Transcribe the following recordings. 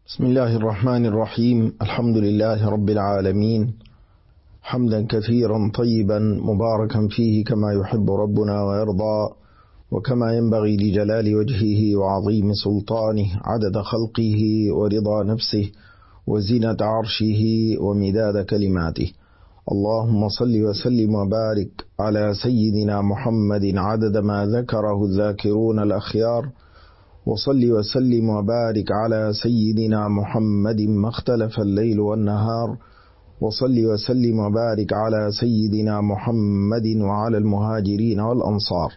بسم الله الرحمن الرحيم. الحمد لله رب العالمين، حمدا كثيرا طيبا مباركا فيه كما يحب ربنا ويرضى، وكما ينبغي لجلال وجهه وعظيم سلطانه، عدد خلقه ورضا نفسه وزنة عرشه ومداد كلماته. اللهم صل وسلم وبارك على سيدنا محمد عدد ما ذكره الذاكرون الأخيار، وصل وسلم وبارك على سيدنا محمد ما اختلف الليل والنهار، وصل وسلم وبارك على سيدنا محمد وعلى المهاجرين والأنصار.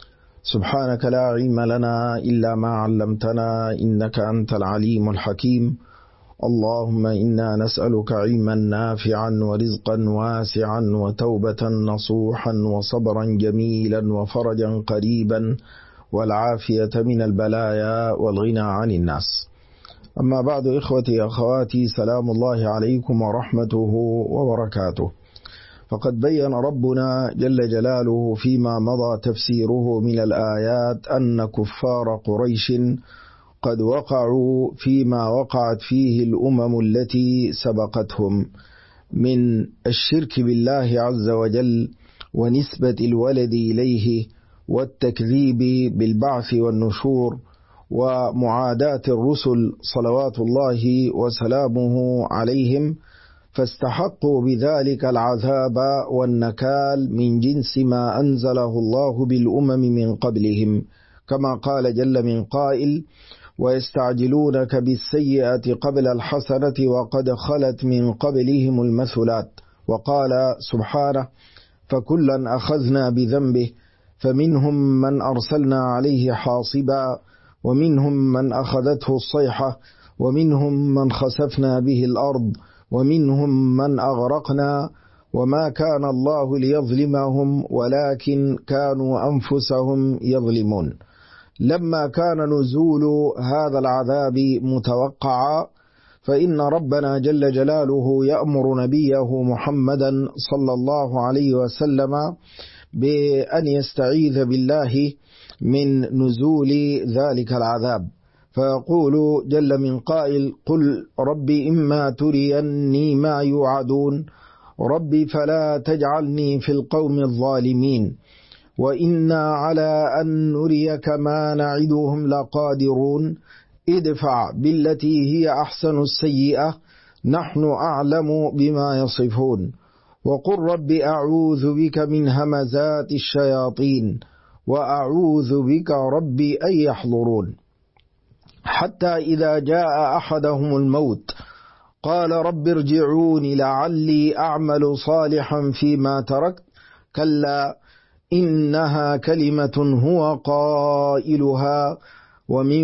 سبحانك لا علم لنا إلا ما علمتنا إنك أنت العليم الحكيم. اللهم إنا نسألك علما نافعا ورزقا واسعا وتوبة نصوحا وصبرا جميلا وفرجا قريبا والعافية من البلايا والغنى عن الناس. أما بعد، إخوتي أخواتي، سلام الله عليكم ورحمته وبركاته. فقد بين ربنا جل جلاله فيما مضى تفسيره من الآيات أن كفار قريش قد وقعوا فيما وقعت فيه الأمم التي سبقتهم من الشرك بالله عز وجل ونسبة الولد إليه والتكذيب بالبعث والنشور ومعاداة الرسل صلوات الله وسلامه عليهم، فاستحقوا بذلك العذاب والنكال من جنس ما أنزله الله بالأمم من قبلهم، كما قال جل من قائل: ويستعجلونك بالسيئة قبل الحسنة وقد خلت من قبلهم المثلات. وقال سبحانه: فكلا أخذنا بذنبه فمنهم من أرسلنا عليه حاصبا ومنهم من أخذته الصيحة ومنهم من خسفنا به الأرض ومنهم من أغرقنا وما كان الله ليظلمهم ولكن كانوا أنفسهم يظلمون. لما كان نزول هذا العذاب متوقعا، فإن ربنا جل جلاله يأمر نبيه محمدا صلى الله عليه وسلم بأن يستعيذ بالله من نزول ذلك العذاب، فيقول جل من قائل: قل ربي إما تريني ما يوعدون ربي فلا تجعلني في القوم الظالمين وإنا على أن نريك ما نعدهم لقادرون ادفع بالتي هي أحسن السيئة نحن أعلم بما يصفون وقل رب أعوذ بك من همزات الشياطين وأعوذ بك ربي أن يحضرون. حتى إذا جاء أحدهم الموت قال رب ارجعوني لعلي أعمل صالحا فيما تركت كلا إنها كلمة هو قائلها ومن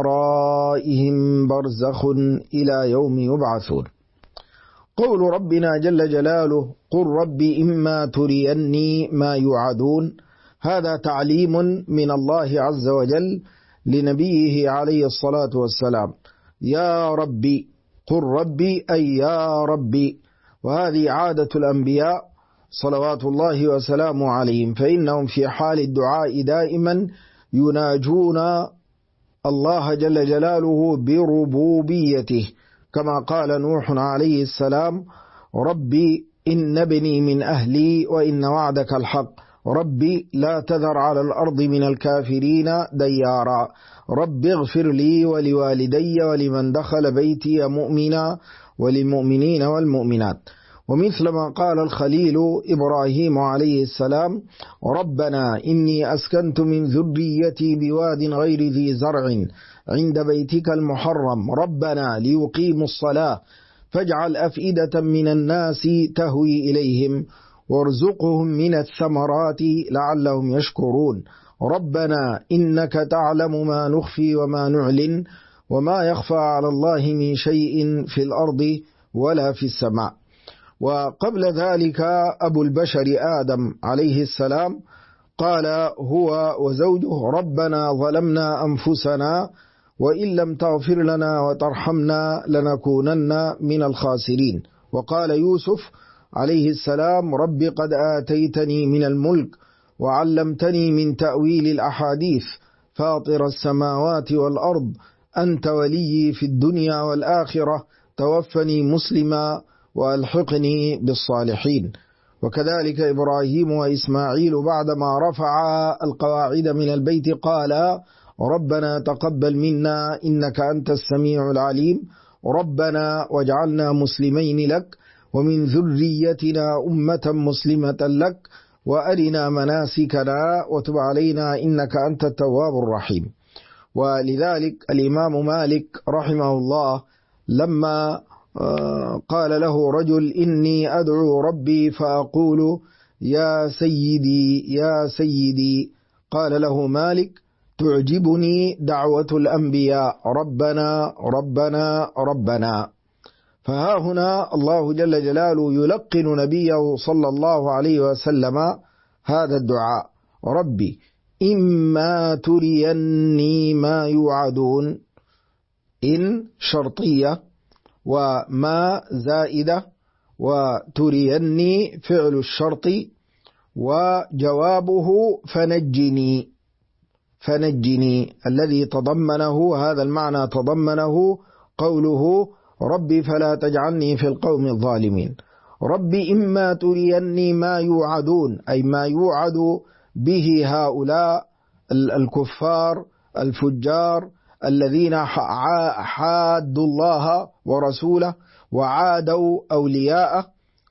ورائهم برزخ إلى يوم يبعثون. قول ربنا جل جلاله: قل ربي إما تريني ما يوعدون، هذا تعليم من الله عز وجل لنبيه عليه الصلاة والسلام: يا ربي، قل ربي أي يا ربي. وهذه عادة الأنبياء صلوات الله وسلامه عليهم، فإنهم في حال الدعاء دائما يناجون الله جل جلاله بربوبيته، كما قال نوح عليه السلام: ربي إن ابني من أهلي وإن وعدك الحق ربي لا تذر على الأرض من الكافرين ديارا رب اغفر لي ولوالدي ولمن دخل بيتي مؤمنا وللمؤمنين والمؤمنات. ومثل ما قال الخليل إبراهيم عليه السلام: ربنا إني أسكنت من ذريتي بواد غير ذي زرع عند بيتك المحرم ربنا ليقيموا الصلاة فاجعل أفئدة من الناس تهوي إليهم وارزقهم من الثمرات لعلهم يشكرون ربنا إنك تعلم ما نخفي وما نعلن وما يخفى على الله من شيء في الأرض ولا في السماء. وقبل ذلك أبو البشر آدم عليه السلام قال هو وزوجه: ربنا ظلمنا أنفسنا وإن لم تغفر لنا وترحمنا لنكونن من الخاسرين. وقال يوسف عليه السلام: رب قد آتيتني من الملك وعلمتني من تأويل الأحاديث فاطر السماوات والأرض أنت ولي في الدنيا والآخرة، توفني مسلما وألحقني بالصالحين. وكذلك إبراهيم وإسماعيل بعدما رفع القواعد من البيت قال ربنا تقبل منا إنك أنت السميع العليم، ربنا واجعلنا مسلمين لك ومن ذريتنا أمة مسلمة لك وأرنا مناسكنا وتب علينا إنك أنت التواب الرحيم. ولذلك الإمام مالك رحمه الله لما قال له رجل إني أدعو ربي فأقول يا سيدي يا سيدي، قال له مالك تعجبني دعوة الأنبياء ربنا ربنا ربنا. فها هنا الله جل جلاله يلقن نبيه صلى الله عليه وسلم هذا الدعاء: ربي إما تريني ما يوعدون، إن شرطية وما زائدة، وتريني فعل الشرط، وجوابه فنجني. فنجني الذي تضمنه هذا المعنى تضمنه قوله ربي فلا تجعلني في القوم الظالمين. ربي إما تريني ما يوعدون، أي ما يوعد به هؤلاء الكفار الفجار الذين حادوا الله ورسوله وعادوا أولياءه.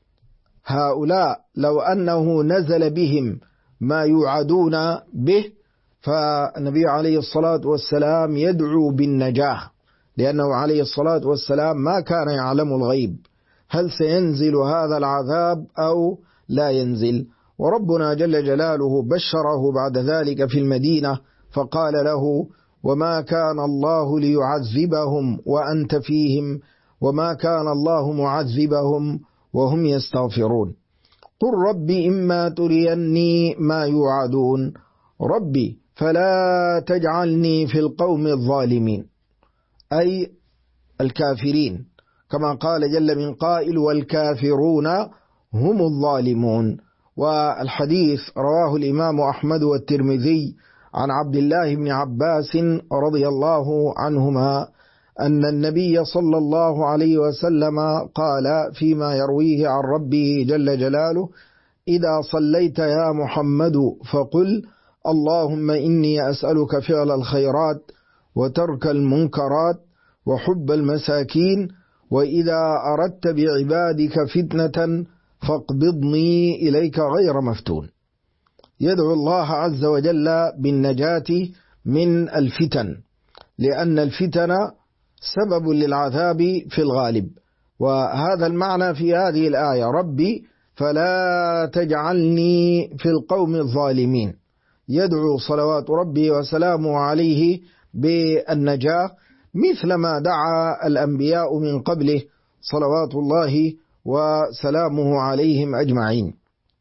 هؤلاء لو أنه نزل بهم ما يوعدون به فالنبي عليه الصلاة والسلام يدعو بالنجاة، لأنه عليه الصلاة والسلام ما كان يعلم الغيب، هل سينزل هذا العذاب أو لا ينزل. وربنا جل جلاله بشره بعد ذلك في المدينة فقال له وما كان الله ليعذبهم وأنت فيهم وما كان الله معذبهم وهم يستغفرون. قل ربي إما تريني ما يوعدون، ربي فلا تجعلني في القوم الظالمين، أي الكافرين، كما قال جل من قائل والكافرون هم الظالمون. والحديث رواه الإمام أحمد والترمذي عن عبد الله بن عباس رضي الله عنهما أن النبي صلى الله عليه وسلم قال فيما يرويه عن ربه جل جلاله: إذا صليت يا محمد فقل اللهم إني أسألك فعل الخيرات وترك المنكرات وحب المساكين، وإذا أردت بعبادك فتنة فاقبضني إليك غير مفتون. يدعو الله عز وجل بالنجاة من الفتن، لأن الفتن سبب للعذاب في الغالب. وهذا المعنى في هذه الآية: ربي فلا تجعلني في القوم الظالمين. يدعو صلوات ربي وسلامه عليه بالنجاة مثل ما دعا الأنبياء من قبله صلوات الله وسلامه عليهم أجمعين.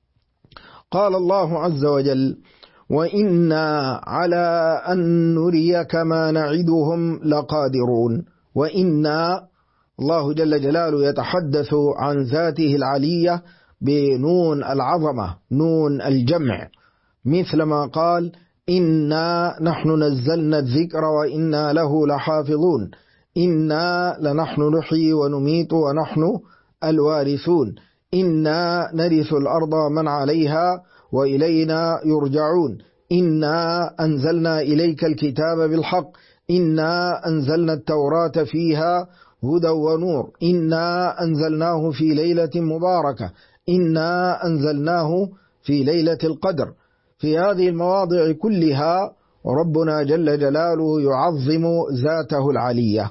قال الله عز وجل: وإنا على أن نريك ما نعدهم لقادرون. وإنا، الله جل جلاله يتحدث عن ذاته العلية بنون العظمة، نون الجمع، مثل ما قال: إنا نحن نزلنا الذكر وإنا له لحافظون، إنا لنحن نحيي ونميت ونحن الوارثون، إنا نرث الأرض من عليها وإلينا يرجعون، إنا أنزلنا إليك الكتاب بالحق، إنا أنزلنا التوراة فيها هدى ونور، إنا أنزلناه في ليلة مباركة، إنا أنزلناه في ليلة القدر. في هذه المواضع كلها ربنا جل جلاله يعظم ذاته العلية،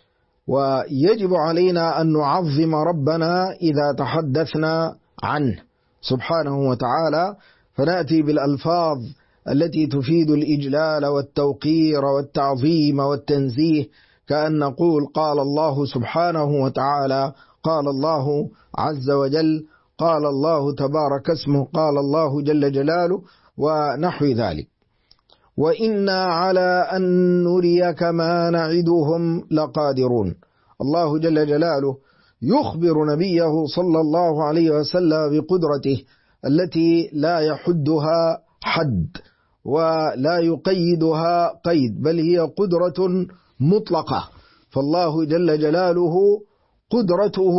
ويجب علينا أن نعظم ربنا إذا تحدثنا عنه سبحانه وتعالى، فنأتي بالألفاظ التي تفيد الإجلال والتوقير والتعظيم والتنزيه، كأن نقول قال الله سبحانه وتعالى، قال الله عز وجل، قال الله تبارك اسمه، قال الله جل جلاله، ونحو ذلك. وإنا على أن نريك ما نعدهم لقادرون. الله جل جلاله يخبر نبيه صلى الله عليه وسلم بقدرته التي لا يحدها حد ولا يقيدها قيد، بل هي قدرة مطلقة. فالله جل جلاله قدرته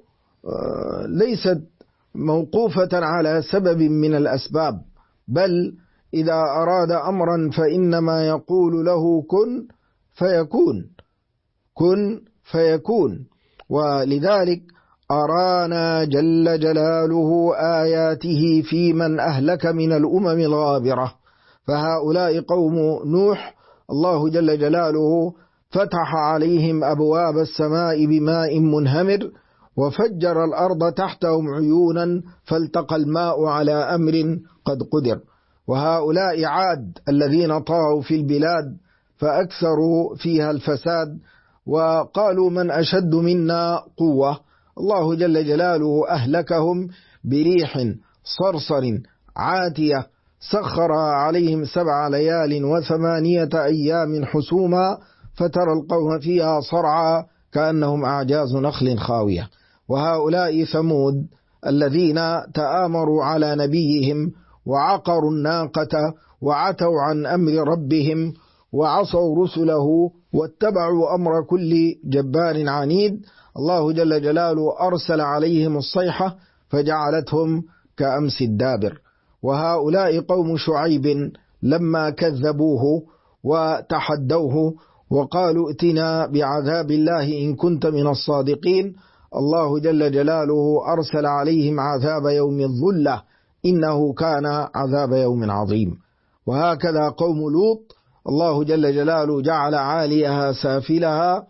ليست موقوفة على سبب من الأسباب، بل إذا أراد أمرا فإنما يقول له كن فيكون، كن فيكون. ولذلك أرانا جل جلاله آياته في من أهلك من الأمم الغابرة. فهؤلاء قوم نوح، الله جل جلاله فتح عليهم أبواب السماء بماء منهمر وفجر الأرض تحتهم عيونا فالتقى الماء على أمر قد قدر. وهؤلاء عاد الذين طغوا في البلاد فأكثروا فيها الفساد وقالوا من أشد منا قوة، الله جل جلاله أهلكهم بريح صرصر عاتية سخر عليهم 7 ليال و8 أيام حسوما فترى القوم فيها صرعى كأنهم أعجاز نخل خاوية. وهؤلاء ثمود الذين تآمروا على نبيهم وعقروا الناقة وعتوا عن أمر ربهم وعصوا رسله واتبعوا أمر كل جبار عنيد، الله جل جلاله أرسل عليهم الصيحة فجعلتهم كأمس الدابر. وهؤلاء قوم شعيب لما كذبوه وتحدوه وقالوا ائتنا بعذاب الله إن كنت من الصادقين، الله جل جلاله أرسل عليهم عذاب يوم الظلة إنه كان عذاب يوم عظيم. وهكذا قوم لوط، الله جل جلاله جعل عاليها سافلها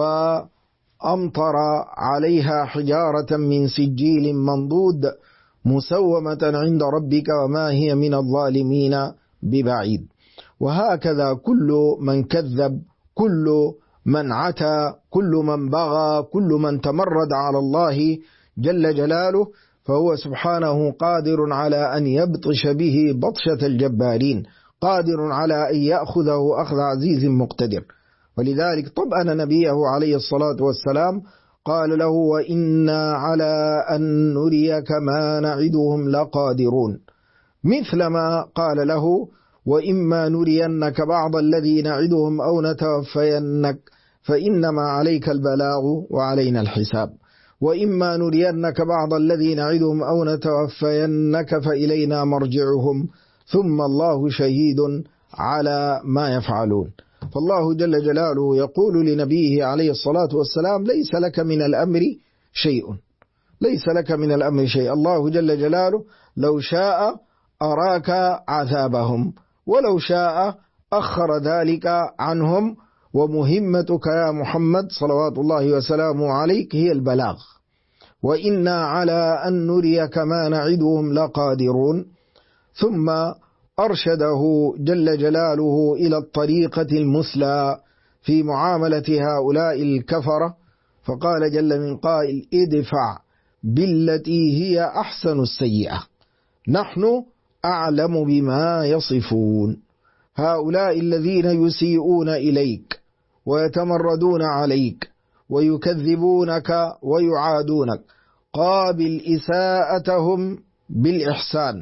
وأمطر عليها حجارة من سجيل منضود مسومة عند ربك وما هي من الظالمين ببعيد. وهكذا كل من كذب، كل من عتى، كل من بغى، كل من تمرد على الله جل جلاله، فهو سبحانه قادر على أن يبطش به بطشة الجبارين، قادر على أن يأخذه أخذ عزيز مقتدر. ولذلك طبعا نبيه عليه الصلاة والسلام قال له وإنا على أن نريك ما نعدهم لقادرون، مثلما قال له وإما نرينك بعض الذي نعدهم أو نتوفينك فإنما عليك البلاغ وعلينا الحساب، وإما نرينك بعض الذي نعدهم أو نتوفينك فإلينا مرجعهم ثم الله شهيد على ما يفعلون. فالله جل جلاله يقول لنبيه عليه الصلاة والسلام ليس لك من الأمر شيء، ليس لك من الأمر شيء. الله جل جلاله لو شاء أراك عذابهم ولو شاء أخر ذلك عنهم، ومهمتك يا محمد صلوات الله وسلامه عليك هي البلاغ. وإنا على أن نريك ما نعدهم لقادرون. ثم أرشده جل جلاله إلى الطريقة المثلى في معاملة هؤلاء الكفرة، فقال جل من قائل ادفع بالتي هي أحسن السيئة نحن أعلم بما يصفون. هؤلاء الذين يسيئون إليك ويتمردون عليك ويكذبونك ويعادونك قابل إساءتهم بالإحسان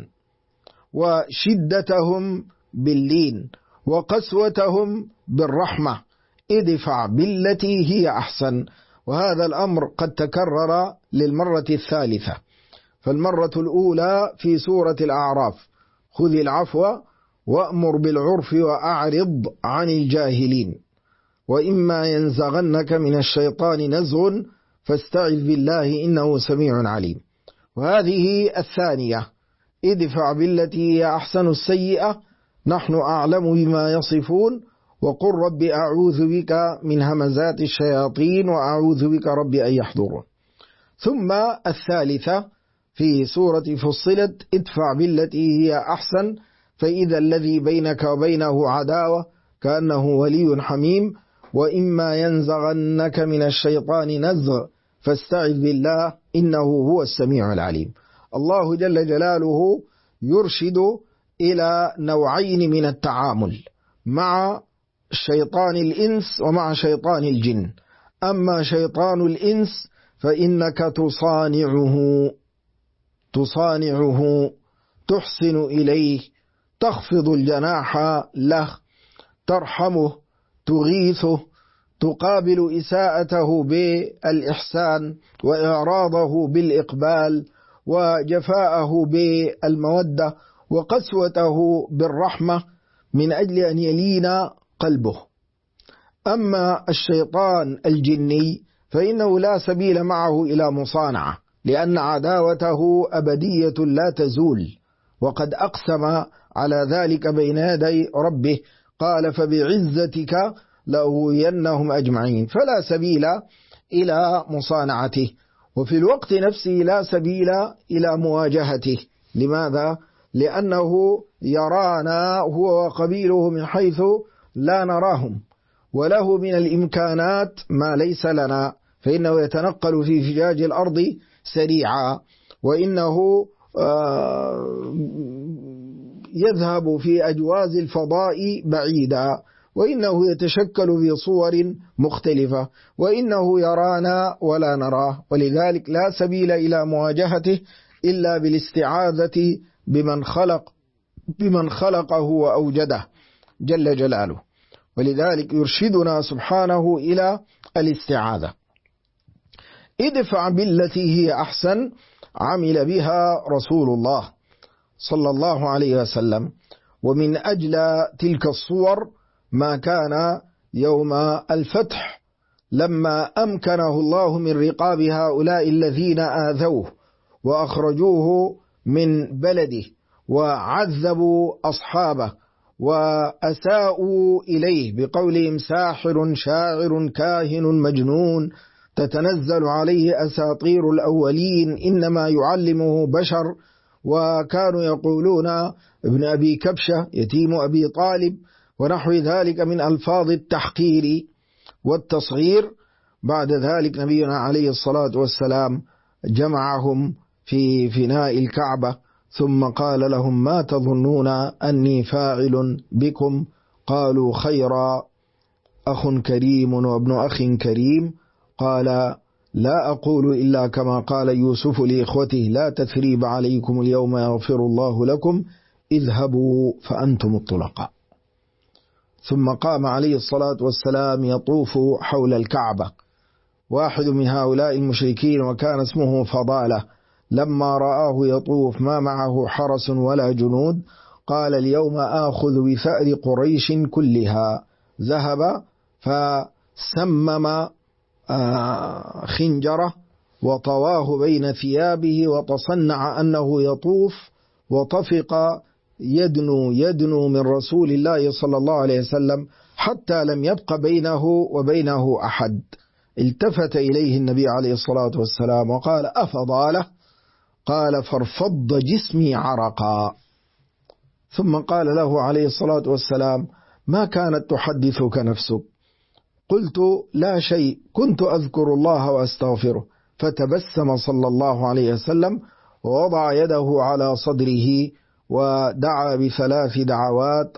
وشدتهم باللين وقسوتهم بالرحمة، ادفع بالتي هي أحسن. وهذا الأمر قد تكرر للمرة الثالثة، فالمرة الأولى في سورة الأعراف خذ العفو وأمر بالعرف وأعرض عن الجاهلين، وإما ينزغنك من الشيطان نزغ فاستعذ بالله إنه سميع عليم. وهذه الثانية ادفع بالتي هي أحسن السيئة نحن أعلم بما يصفون وقل رب أعوذ بك من همزات الشياطين وأعوذ بك رب أن يحضرون. ثم الثالثة في سورة فصلت ادفع بالتي هي أحسن فإذا الذي بينك وبينه عداوة كأنه ولي حميم، وإما ينزغنك من الشيطان نزغ فاستعذ بالله إنه هو السميع العليم. الله جل جلاله يرشد إلى نوعين من التعامل مع شيطان الإنس ومع شيطان الجن. أما شيطان الإنس فإنك تصانعه تحسن إليه، تخفض الجناح له، ترحمه، تغيثه، تقابل إساءته بالإحسان وإعراضه بالإقبال وجفاءه بالمودة وقسوته بالرحمة من أجل أن يلين قلبه. أما الشيطان الجني فإنه لا سبيل معه إلى مصانعة، لأن عداوته أبدية لا تزول، وقد أقسم على ذلك بين يدي ربه قال فبعزتك لأغوينهم أجمعين، فلا سبيل إلى مصانعته، وفي الوقت نفسه لا سبيل إلى مواجهته. لماذا؟ لأنه يرانا هو وقبيله من حيث لا نراهم، وله من الإمكانات ما ليس لنا، فإنه يتنقل في فجاج الأرض سريعا، وإنه يذهب في أجواز الفضاء بعيدا، وإنه يتشكل في صور مختلفة، وإنه يرانا ولا نراه، ولذلك لا سبيل إلى مواجهته إلا بالاستعاذة بمن خلقه وأوجده جل جلاله. ولذلك يرشدنا سبحانه إلى الاستعاذة. ادفع بالتي هي أحسن عمل بها رسول الله صلى الله عليه وسلم، ومن أجل تلك الصور ما كان يوم الفتح لما أمكنه الله من رقاب هؤلاء الذين آذوه وأخرجوه من بلده وعذبوا أصحابه وأساءوا إليه بقولهم ساحر شاعر كاهن مجنون تتنزل عليه أساطير الأولين إنما يعلمه بشر، وكانوا يقولون ابن أبي كبشة يتيم أبي طالب ونحو ذلك من ألفاظ التحقير والتصغير. بعد ذلك نبينا عليه الصلاة والسلام جمعهم في فناء الكعبة ثم قال لهم ما تظنون أني فاعل بكم؟ قالوا خيرا، أخ كريم وابن أخ كريم. قال لا أقول إلا كما قال يوسف لإخوته لا تثريب عليكم اليوم يغفر الله لكم اذهبوا فأنتم الطلقاء. ثم قام عليه الصلاة والسلام يطوف حول الكعبة. واحد من هؤلاء المشركين وكان اسمه فضالة لما رآه يطوف ما معه حرس ولا جنود قال اليوم آخذ بثأر قريش كلها. ذهب فسمم خنجره وطواه بين ثيابه وتصنع أنه يطوف، وطفق يدنو من رسول الله صلى الله عليه وسلم حتى لم يبق بينه وبينه أحد. التفت إليه النبي عليه الصلاة والسلام وقال أفضاله؟ قال فارفض جسمي عرقا. ثم قال له عليه الصلاة والسلام ما كانت تحدثك نفسك؟ قلت لا شيء، كنت أذكر الله وأستغفره. فتبسم صلى الله عليه وسلم ووضع يده على صدره ودعا بثلاث دعوات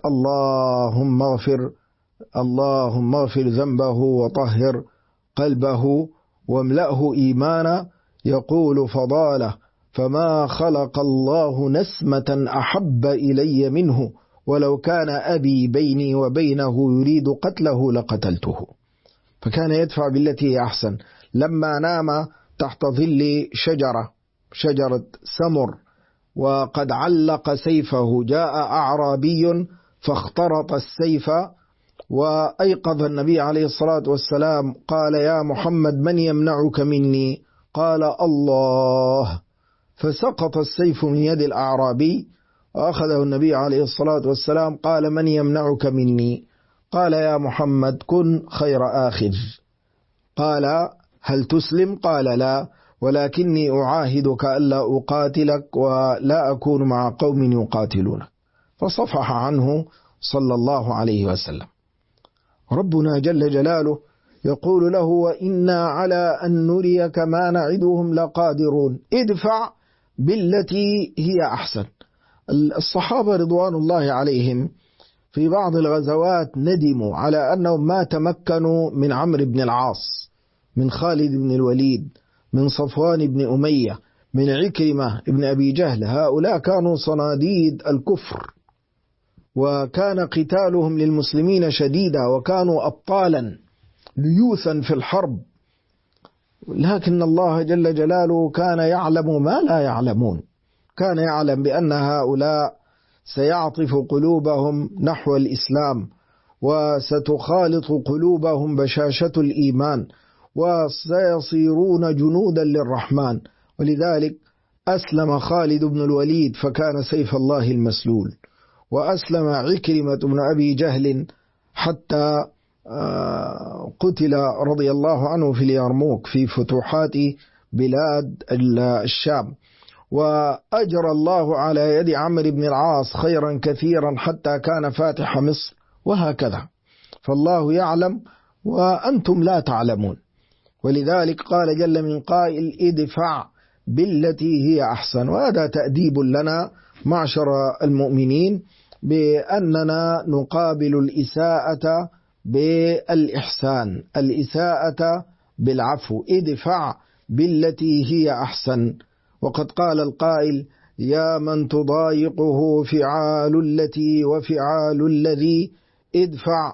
اللهم اغفر ذنبه وطهر قلبه واملأه إيمانا. يقول فضاله فما خلق الله نسمة أحب إلي منه، ولو كان أبي بيني وبينه يريد قتله لقتلته. فكان يدفع بالتي هي أحسن. لما نام تحت ظل شجرة سمر وقد علق سيفه جاء أعرابي فاخترط السيف وأيقظ النبي عليه الصلاة والسلام قال يا محمد من يمنعك مني؟ قال الله. فسقط السيف من يد الأعرابي وأخذه النبي عليه الصلاة والسلام قال من يمنعك مني؟ قال يا محمد كن خير آخذ. قال هل تسلم؟ قال لا، ولكني أعاهدك ألا أقاتلك ولا أكون مع قوم يقاتلونك. فصفح عنه صلى الله عليه وسلم. ربنا جل جلاله يقول له وإنا على أن نريك ما نعدهم لقادرون ادفع بالتي هي أحسن. الصحابة رضوان الله عليهم في بعض الغزوات ندموا على أنهم ما تمكنوا من عمرو بن العاص، من خالد بن الوليد، من صفوان بن أمية، من عكرمة بن أبي جهل. هؤلاء كانوا صناديد الكفر، وكان قتالهم للمسلمين شديدا، وكانوا أبطالا ليوثا في الحرب، لكن الله جل جلاله كان يعلم ما لا يعلمون، كان يعلم بأن هؤلاء سيعطف قلوبهم نحو الإسلام، وستخالط قلوبهم بشاشة الإيمان، وسيصيرون جنودا للرحمن. ولذلك أسلم خالد بن الوليد فكان سيف الله المسلول، وأسلم عكرمة بن أبي جهل حتى قتل رضي الله عنه في اليرموك في فتوحات بلاد الشام، وأجرى الله على يد عمرو بن العاص خيرا كثيرا حتى كان فاتح مصر، وهكذا. فالله يعلم وأنتم لا تعلمون. ولذلك قال جل من قائل ادفع بالتي هي أحسن، وهذا تأديب لنا معشر المؤمنين بأننا نقابل الإساءة بالإحسان، الإساءة بالعفو، ادفع بالتي هي أحسن. وقد قال القائل يا من تضايقه فعال التي وفعال الذي ادفع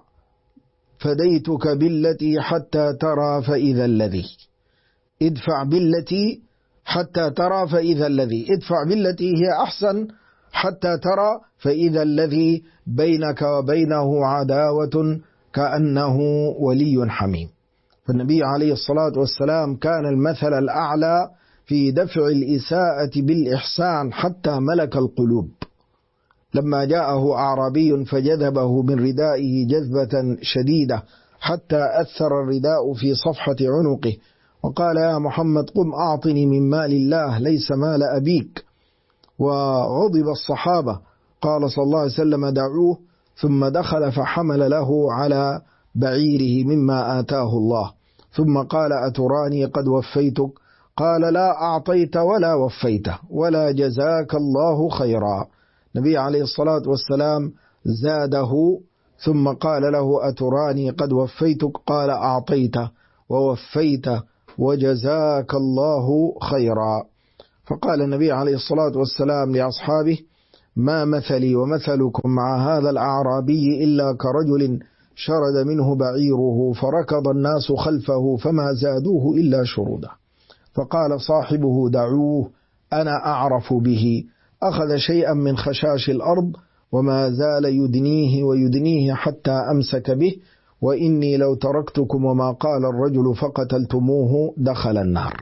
فديتك بالتي حتى ترى فإذا الذي، ادفع بالتي حتى ترى فإذا الذي، ادفع بالتي هي أحسن حتى ترى فإذا الذي بينك وبينه عداوة كأنه ولي حميم. فالنبي عليه الصلاة والسلام كان المثل الأعلى في دفع الإساءة بالإحسان حتى ملك القلوب. لما جاءه أعرابي فجذبه من ردائه جذبة شديدة حتى أثر الرداء في صفحة عنقه، وقال يا محمد قم أعطني من مال الله ليس مال أبيك. وغضب الصحابة، قال صلى الله عليه وسلم دعوه، ثم دخل فحمل له على بعيره مما آتاه الله، ثم قال أتراني قد وفيتك؟ قال لا أعطيت ولا وفيت ولا جزاك الله خيرا. النبي عليه الصلاة والسلام زاده ثم قال له أتراني قد وفيتك؟ قال أعطيت ووفيت وجزاك الله خيرا. فقال النبي عليه الصلاة والسلام لأصحابه ما مثلي ومثلكم مع هذا الأعرابي إلا كرجل شرد منه بعيره فركض الناس خلفه فما زادوه إلا شرودا. فقال صاحبه دعوه أنا أعرف به، أخذ شيئا من خشاش الأرض وما زال يدنيه ويدنيه حتى أمسك به، وإني لو تركتكم وما قال الرجل فقتلتموه دخل النار.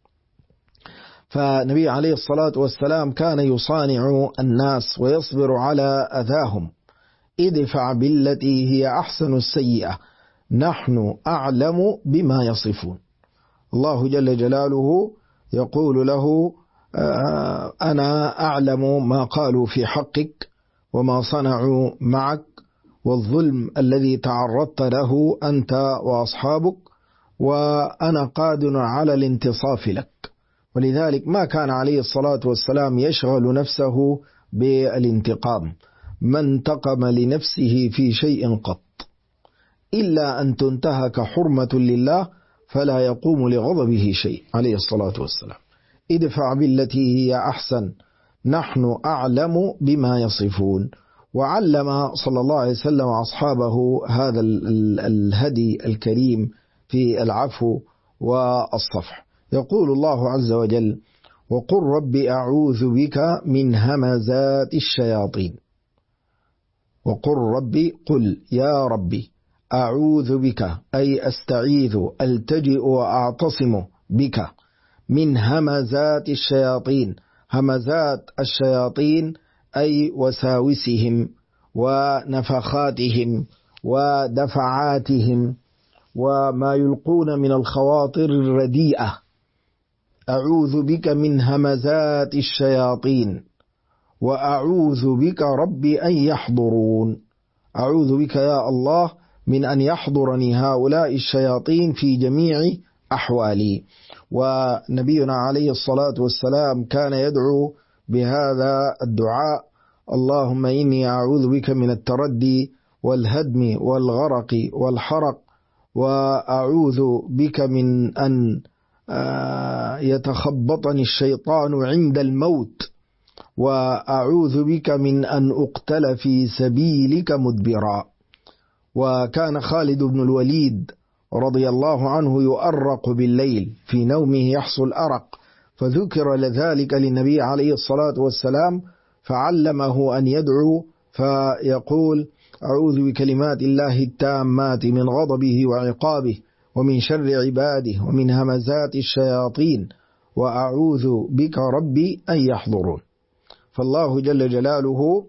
فالنبي عليه الصلاة والسلام كان يصانع الناس ويصبر على أذاهم. ادفع بالتي هي أحسن السيئة نحن أعلم بما يصفون. الله جل جلاله يقول له أنا أعلم ما قالوا في حقك وما صنعوا معك والظلم الذي تعرضت له أنت وأصحابك، وأنا قادر على الانتصاف لك. ولذلك ما كان عليه الصلاة والسلام يشغل نفسه بالانتقام، ما انتقم لنفسه في شيء قط إلا أن تنتهك حرمة لله فلا يقوم لغضبه شيء عليه الصلاة والسلام. ادفع بالتي هي أحسن نحن أعلم بما يصفون. وعلم صلى الله عليه وسلم أصحابه هذا الهدي الكريم في العفو والصفح. يقول الله عز وجل وقل رب أعوذ بك من همزات الشياطين. وقل ربي قل يا ربي أعوذ بك أي أستعيذ ألتجئ وأعتصم بك من همزات الشياطين. همزات الشياطين أي وساوسهم ونفخاتهم ودفعاتهم وما يلقون من الخواطر الرديئة. أعوذ بك من همزات الشياطين وأعوذ بك ربي أن يحضرون. أعوذ بك يا الله من أن يحضرني هؤلاء الشياطين في جميع أحوالي. ونبينا عليه الصلاة والسلام كان يدعو بهذا الدعاء اللهم إني أعوذ بك من التردي والهدم والغرق والحرق، وأعوذ بك من أن يتخبطني الشيطان عند الموت، وأعوذ بك من أن أقتل في سبيلك مدبرا. وكان خالد بن الوليد رضي الله عنه يؤرق بالليل، في نومه يحصل أرق، فذكر لذلك للنبي عليه الصلاة والسلام فعلمه أن يدعو فيقول: أعوذ بكلمات الله التامات من غضبه وعقابه ومن شر عباده ومن همزات الشياطين وأعوذ بك ربي أن يحضرون. فالله جل جلاله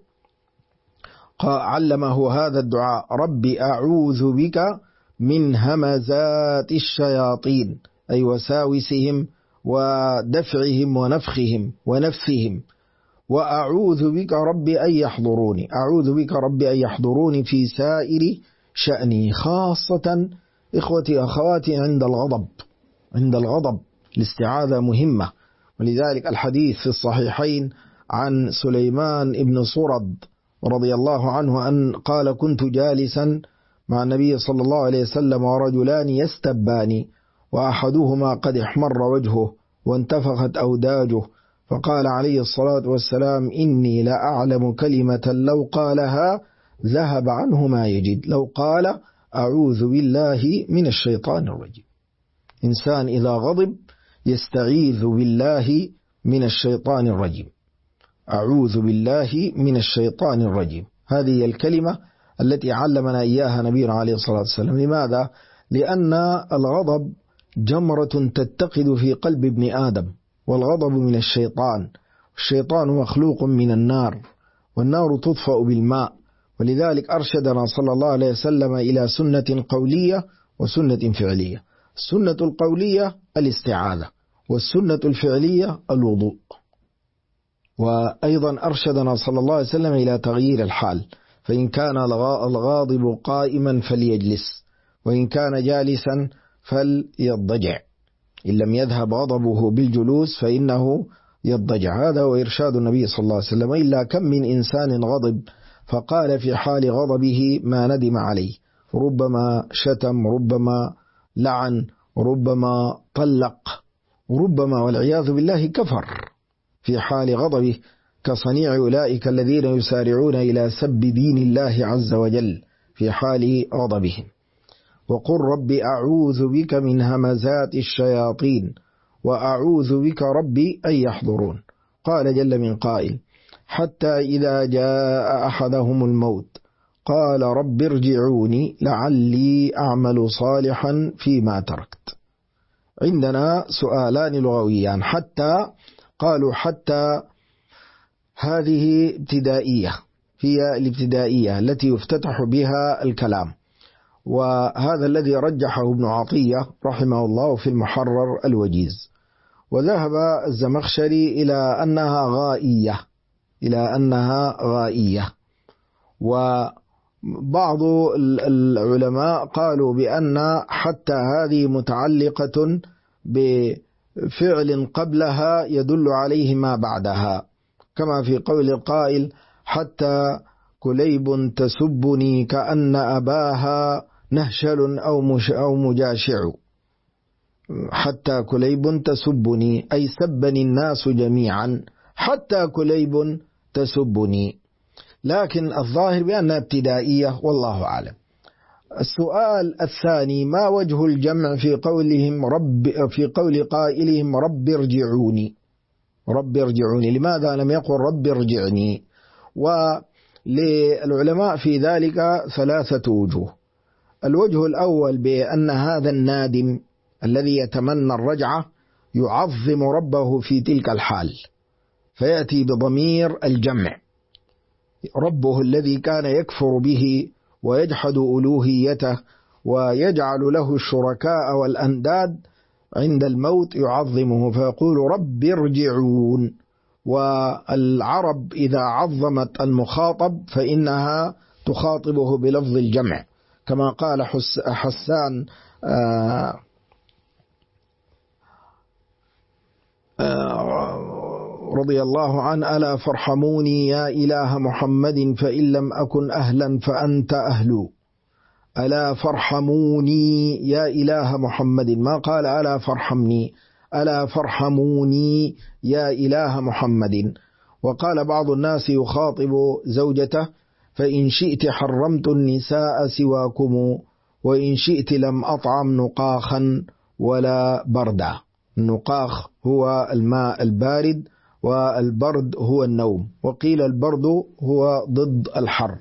علمه هذا الدعاء: ربي أعوذ بك من همزات الشياطين، أي وساوسهم ودفعهم ونفخهم ونفثهم، وأعوذ بك ربي أن يحضروني، أعوذ بك ربي أن يحضروني في سائر شأني، خاصة إخوتي أخواتي عند الغضب الاستعاذة مهمة. ولذلك الحديث في الصحيحين عن سليمان بن صرد رضي الله عنه أن قال: كنت جالسا مع النبي صلى الله عليه وسلم ورجلان يستبان، وأحدهما قد احمر وجهه وانتفخت أوداجه، فقال عليه الصلاة والسلام: إني لأعلم كلمة لو قالها ذهب عنه ما يجد، لو قال: أعوذ بالله من الشيطان الرجيم. إنسان إذا غضب يستعيذ بالله من الشيطان الرجيم، أعوذ بالله من الشيطان الرجيم. هذه الكلمة التي علمنا إياها نبينا عليه الصلاة والسلام. لماذا؟ لأن الغضب جمرة تتقد في قلب ابن آدم، والغضب من الشيطان، الشيطان مخلوق من النار، والنار تطفأ بالماء. ولذلك أرشدنا صلى الله عليه وسلم إلى سنة قولية وسنة فعلية. السنة القولية الاستعاذة، والسنة الفعلية الوضوء. وأيضا أرشدنا صلى الله عليه وسلم إلى تغيير الحال، فإن كان الغاضب قائما فليجلس، وإن كان جالسا فليضجع، إن لم يذهب غضبه بالجلوس فإنه يضجع. هذا هو إرشاد النبي صلى الله عليه وسلم. إلا كم من إنسان غضب فقال في حال غضبه ما ندم عليه، ربما شتم، ربما لعن، ربما طلق، ربما والعياذ بالله كفر في حال غضبه، كصنيع أولئك الذين يسارعون إلى سب دين الله عز وجل في حال غضبهم. وقل رب أعوذ بك من همزات الشياطين وأعوذ بك ربي أن يحضرون. قال جل من قائل: حتى إذا جاء أحدهم الموت قال رب ارجعوني لعلي أعمل صالحا فيما تركت. عندنا سؤالان لغويان. حتى، قالوا حتى هذه ابتدائية، هي الابتدائية التي يفتتح بها الكلام، وهذا الذي رجحه ابن عطية رحمه الله في المحرر الوجيز. وذهب الزمخشري إلى أنها غائية، وبعض العلماء قالوا بأن حتى هذه متعلقة بفعل قبلها يدل عليه ما بعدها، كما في قول القائل: حتى كليب تسبني كأن أباها نهشل أو مجاشع. حتى كليب تسبني أي سبني الناس جميعا، حتى كليب تسبني. لكن الظاهر بأنها ابتدائية، والله أعلم. السؤال الثاني: ما وجه الجمع في قول قائلهم رب ارجعوني؟ رب ارجعوني، لماذا لم يقل رب ارجعني؟ وللعلماء في ذلك ثلاثة وجوه. الوجه الأول بأن هذا النادم الذي يتمنى الرجعة يعظم ربه في تلك الحال، فيأتي بضمير الجمع، ربه الذي كان يكفر به ويجحد ألوهيته ويجعل له الشركاء والأنداد، عند الموت يعظمه فيقول رب ارجعون. والعرب إذا عظمت المخاطب فإنها تخاطبه بلفظ الجمع، كما قال حسان رضي الله عنه: ألا فارحموني يا إله محمد فإن لم أكن أهلا فأنت أهل. ألا فارحموني يا إله محمد، ما قال ألا فارحمني، ألا فارحموني يا إله محمد. وقال بعض الناس يخاطب زوجته: فإن شئت حرمت النساء سواكم وإن شئت لم أطعم نقاخا ولا بردا. النقاخ هو الماء البارد، والبرد هو النوم، وقيل البرد هو ضد الحر.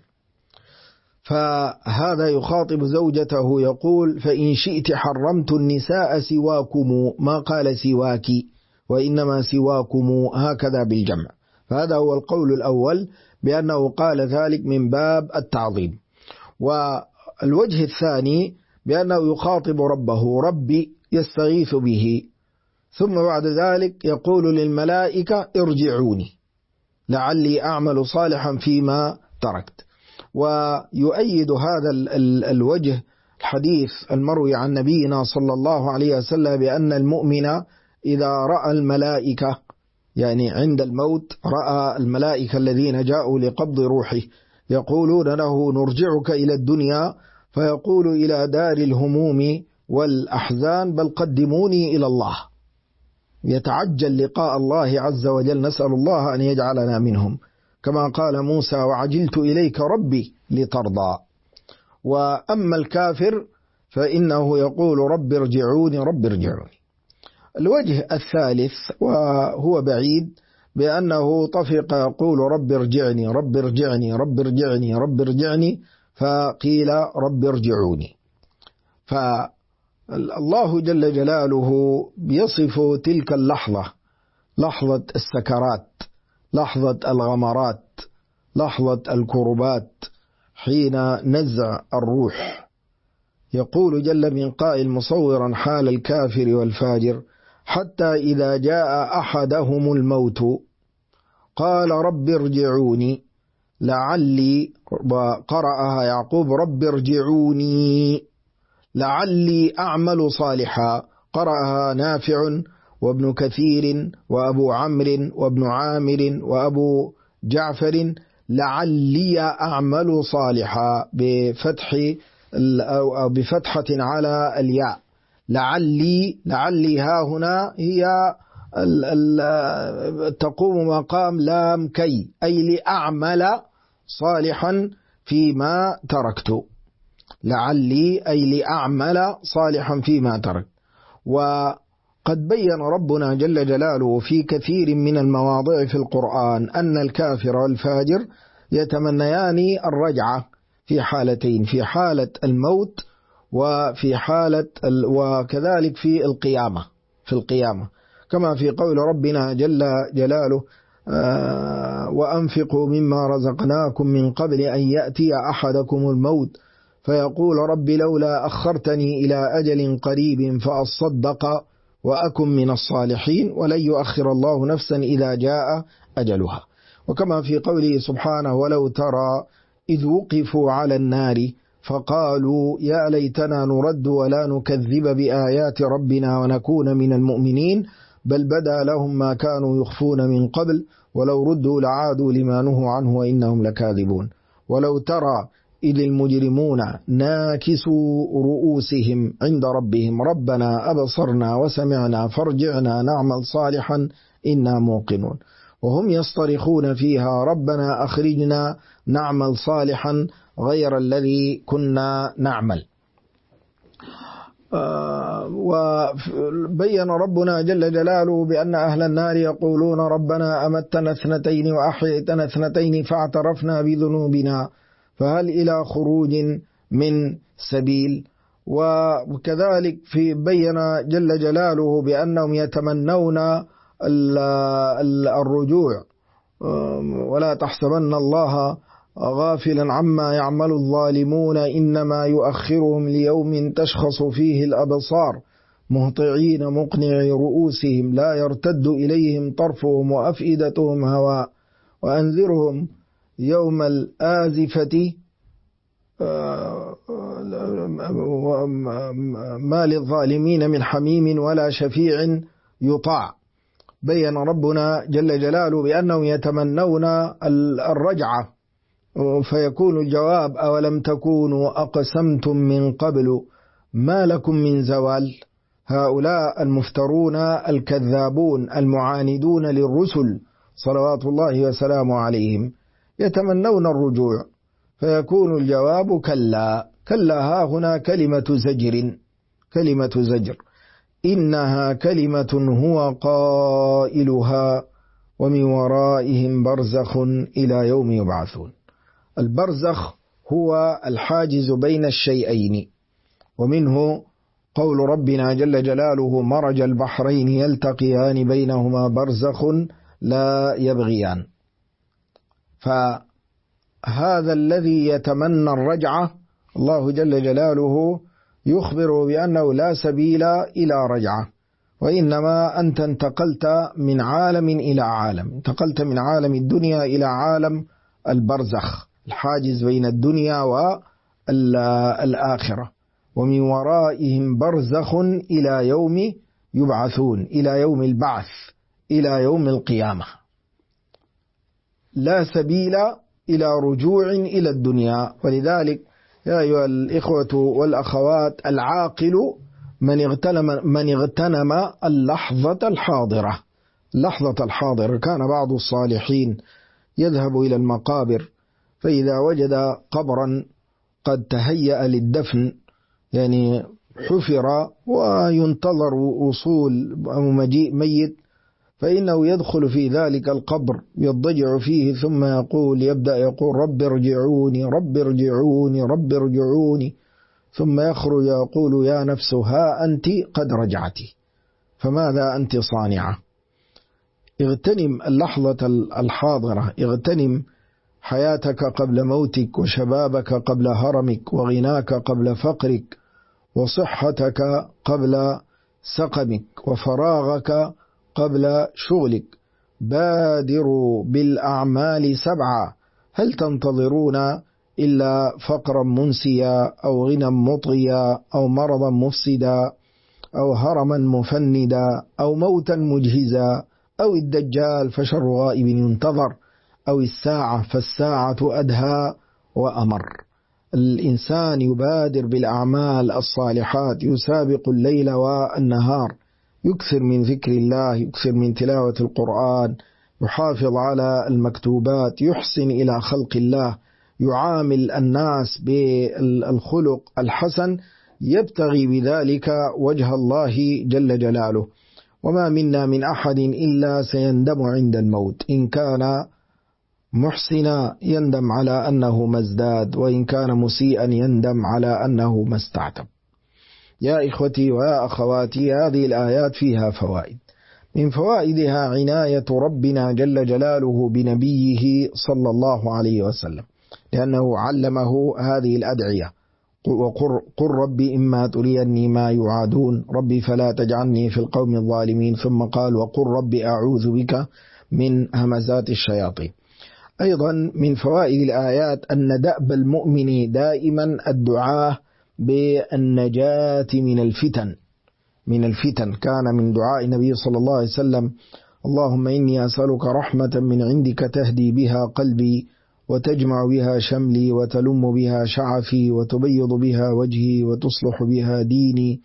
فهذا يخاطب زوجته يقول: فإن شئت حرمت النساء سواكم، ما قال سواك، وإنما سواكم هكذا بالجمع. فهذا هو القول الأول بأنه قال ذلك من باب التعظيم. والوجه الثاني بأنه يخاطب ربه: ربي، يستغيث به، ثم بعد ذلك يقول للملائكة: ارجعوني لعلي أعمل صالحا فيما تركت. ويؤيد هذا الوجه الحديث المروي عن نبينا صلى الله عليه وسلم بأن المؤمن إذا رأى الملائكة، يعني عند الموت رأى الملائكة الذين جاءوا لقبض روحه، يقولون له: نرجعك إلى الدنيا، فيقول: إلى دار الهموم والأحزان، بل قدموني إلى الله. يتعجل لقاء الله عز وجل، نسأل الله أن يجعلنا منهم، كما قال موسى: وعجلت إليك ربي لترضى. وأما الكافر فإنه يقول: رب ارجعوني رب ارجعوني. الوجه الثالث وهو بعيد بأنه طفق يقول: رب ارجعني رب ارجعني رب ارجعني رب ارجعني، فقيل: رب ارجعوني. فالله جل جلاله يصف تلك اللحظة، لحظة السكرات، لحظة الغمرات، لحظة الكربات، حين نزع الروح. يقول جل من قائل مصورا حال الكافر والفاجر: حتى إذا جاء أحدهم الموت قال رب ارجعوني لعلي، وقرأها يعقوب: رب ارجعوني لعلي أعمل صالحا، قرأها نافع وابن كثير وأبو عمرو وابن عامر وأبو جعفر: لعلي أعمل صالحا، بفتحة على الياء. لعلي ها هنا هي تقوم مقام لام كي، أي لأعمل صالحا فيما تركت. لعلي أي لأعمل صالحا فيما تركت. وقد بين ربنا جل جلاله في كثير من المواضع في القرآن أن الكافر والفاجر يتمنيان الرجعة في حالتين: في حالة الموت، وفي حالة وكذلك في القيامة، كما في قول ربنا جل جلاله: وأنفقوا مما رزقناكم من قبل أن يأتي أحدكم الموت فيقول رب لولا أخرتني إلى أجل قريب فأصدق وأكن من الصالحين ولن يؤخر الله نفسا إذا جاء أجلها. وكما في قوله سبحانه: ولو ترى إذ وقفوا على النار فقالوا يا ليتنا نرد ولا نكذب بآيات ربنا ونكون من المؤمنين بل بدا لهم ما كانوا يخفون من قبل ولو ردوا لعادوا لما نهوا عنه وإنهم لكاذبون. ولو ترى إذ المجرمون ناكسوا رؤوسهم عند ربهم ربنا أبصرنا وسمعنا فارجعنا نعمل صالحا إنا موقنون، وهم يصطرخون فيها ربنا أخرجنا نعمل صالحا غير الذي كنا نعمل. وبين ربنا جل جلاله بأن أهل النار يقولون ربنا أمتنا اثنتين وأحييتنا اثنتين فاعترفنا بذنوبنا فهل إلى خروج من سبيل. وكذلك بين جل جلاله بأنهم يتمنون الرجوع: ولا تحسبن الله غافلا عما يعمل الظالمون إنما يؤخرهم ليوم تشخص فيه الأبصار مهطعين مقنعي رؤوسهم لا يرتد إليهم طرفهم وأفئدتهم هواء وأنذرهم يوم الآزفة ما للظالمين من حميم ولا شفيع يطاع. بين ربنا جل جلاله بأنهم يتمنون الرجعة، فيكون الجواب: أولم تكونوا أقسمتم من قبل ما لكم من زوال. هؤلاء المفترون الكذابون المعاندون للرسل صلوات الله وسلامه عليهم يتمنون الرجوع، فيكون الجواب: كلا كلا ها هنا كلمة زجر إنها كلمة هو قائلها ومن ورائهم برزخ إلى يوم يبعثون. البرزخ هو الحاجز بين الشيئين، ومنه قول ربنا جل جلاله مرج البحرين يلتقيان بينهما برزخ لا يبغيان. فهذا الذي يتمنى الرجعة الله جل جلاله يخبر بأنه لا سبيل إلى رجعة، وإنما أنت انتقلت من عالم إلى عالم، انتقلت من عالم الدنيا إلى عالم البرزخ، الحاجز بين الدنيا والآخرة. ومن ورائهم برزخ إلى يوم يبعثون، إلى يوم البعث، إلى يوم القيامة. لا سبيل إلى رجوع إلى الدنيا. ولذلك يا أيها الإخوة والأخوات، العاقل من اغتنم اللحظة الحاضرة. اللحظة الحاضرة. كان بعض الصالحين يذهب إلى المقابر، فإذا وجد قبرا قد تهيأ للدفن، يعني حفر وينتظر وصول أو مجيء ميت، فإنه يدخل في ذلك القبر يضجع فيه، ثم يبدأ يقول رب ارجعوني رب ارجعوني رب ارجعوني، ثم يخرج يقول يا نفس ها أنت قد رجعت، فماذا أنت صانعة؟ اغتنم اللحظة الحاضرة، اغتنم حياتك قبل موتك، وشبابك قبل هرمك، وغناك قبل فقرك، وصحتك قبل سقمك، وفراغك قبل شغلك. بادروا بالأعمال 7، هل تنتظرون إلا فقرا منسيا أو غنى مطغيا أو مرضا مفسدا أو هرما مفندا أو موتا مجهزا أو الدجال فشر غائب ينتظر أو الساعة فالساعة أدهى وأمر. الإنسان يبادر بالأعمال الصالحات، يسابق الليل والنهار، يكثر من ذكر الله، يكثر من تلاوة القرآن، يحافظ على المكتوبات، يحسن إلى خلق الله، يعامل الناس بالخلق الحسن، يبتغي بذلك وجه الله جل جلاله. وما منا من أحد إلا سيندم عند الموت، إن كان محسنا يندم على أنه ما ازداد، وإن كان مسيئا يندم على أنه ما استعتب. يا إخوتي ويا أخواتي، هذه الآيات فيها فوائد. من فوائدها عناية ربنا جل جلاله بنبيه صلى الله عليه وسلم، لأنه علمه هذه الأدعية: قل ربي إما تريني ما يعادون ربي فلا تجعلني في القوم الظالمين، ثم قال وقل ربي أعوذ بك من همزات الشياطين. أيضا من فوائد الآيات أن دأب المؤمن دائما الدعاء بالنجاة من الفتن. كان من دعاء النبي صلى الله عليه وسلم: اللهم إني أسألك رحمة من عندك تهدي بها قلبي وتجمع بها شملي وتلم بها شعفي وتبيض بها وجهي وتصلح بها ديني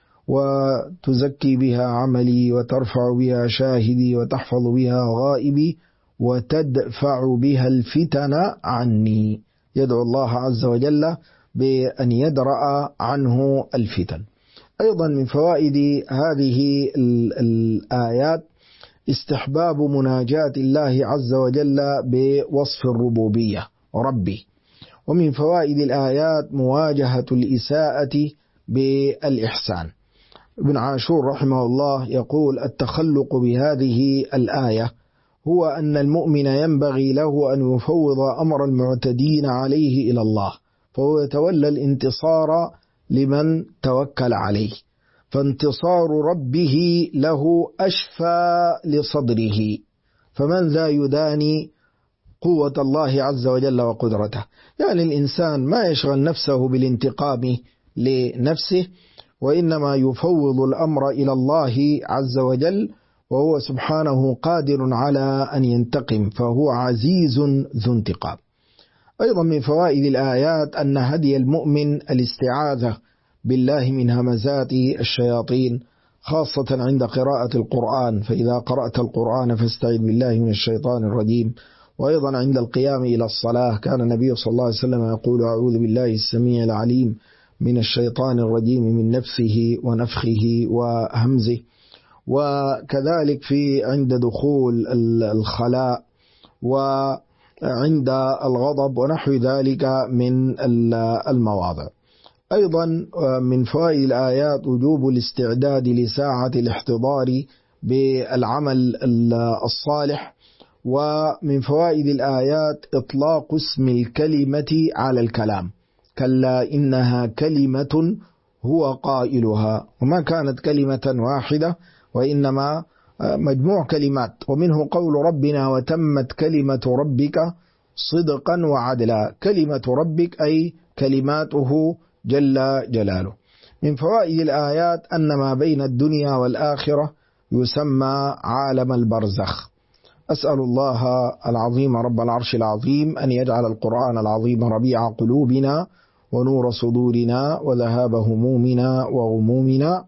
وتزكي بها عملي وترفع بها شاهدي وتحفظ بها غائبي وتدفع بها الفتن عني. يدعو الله عز وجل بأن يدرأ عنه الفتن. أيضا من فوائد هذه الآيات استحباب مناجاة الله عز وجل بوصف الربوبية ربي. ومن فوائد الآيات مواجهة الإساءة بالإحسان. ابن عاشور رحمه الله يقول: التخلق بهذه الآية هو أن المؤمن ينبغي له أن يفوض أمر المعتدين عليه إلى الله، فهو يتولى الانتصار لمن توكل عليه، فانتصار ربه له أشفى لصدره، فمن ذا يداني قوة الله عز وجل وقدرته. يعني الإنسان ما يشغل نفسه بالانتقام لنفسه، وإنما يفوض الأمر إلى الله عز وجل، وهو سبحانه قادر على أن ينتقم، فهو عزيز ذو انتقام. أيضا من فوائد الآيات أن هدي المؤمن الاستعاذة بالله من همزات الشياطين، خاصة عند قراءة القرآن، فإذا قرأت القرآن فاستعذ بالله من الشيطان الرجيم. وأيضا عند القيام إلى الصلاة كان النبي صلى الله عليه وسلم يقول: أعوذ بالله السميع العليم من الشيطان الرجيم من نفسه ونفخه وهمزه. وكذلك عند دخول الخلاء وعند الغضب ونحو ذلك من المواضع. أيضا من فوائد الآيات وجوب الاستعداد لساعة الاحتضار بالعمل الصالح. ومن فوائد الآيات إطلاق اسم الكلمة على الكلام: كلا إنها كلمة هو قائلها، وما كانت كلمة واحدة وإنما مجموع كلمات. ومنه قول ربنا: وتمت كلمة ربك صدقا وعدلا. كلمة ربك أي كلماته جل جلاله. من فوائد الآيات أن ما بين الدنيا والآخرة يسمى عالم البرزخ. أسأل الله العظيم رب العرش العظيم أن يجعل القرآن العظيم ربيع قلوبنا ونور صدورنا وذهاب همومنا وغمومنا،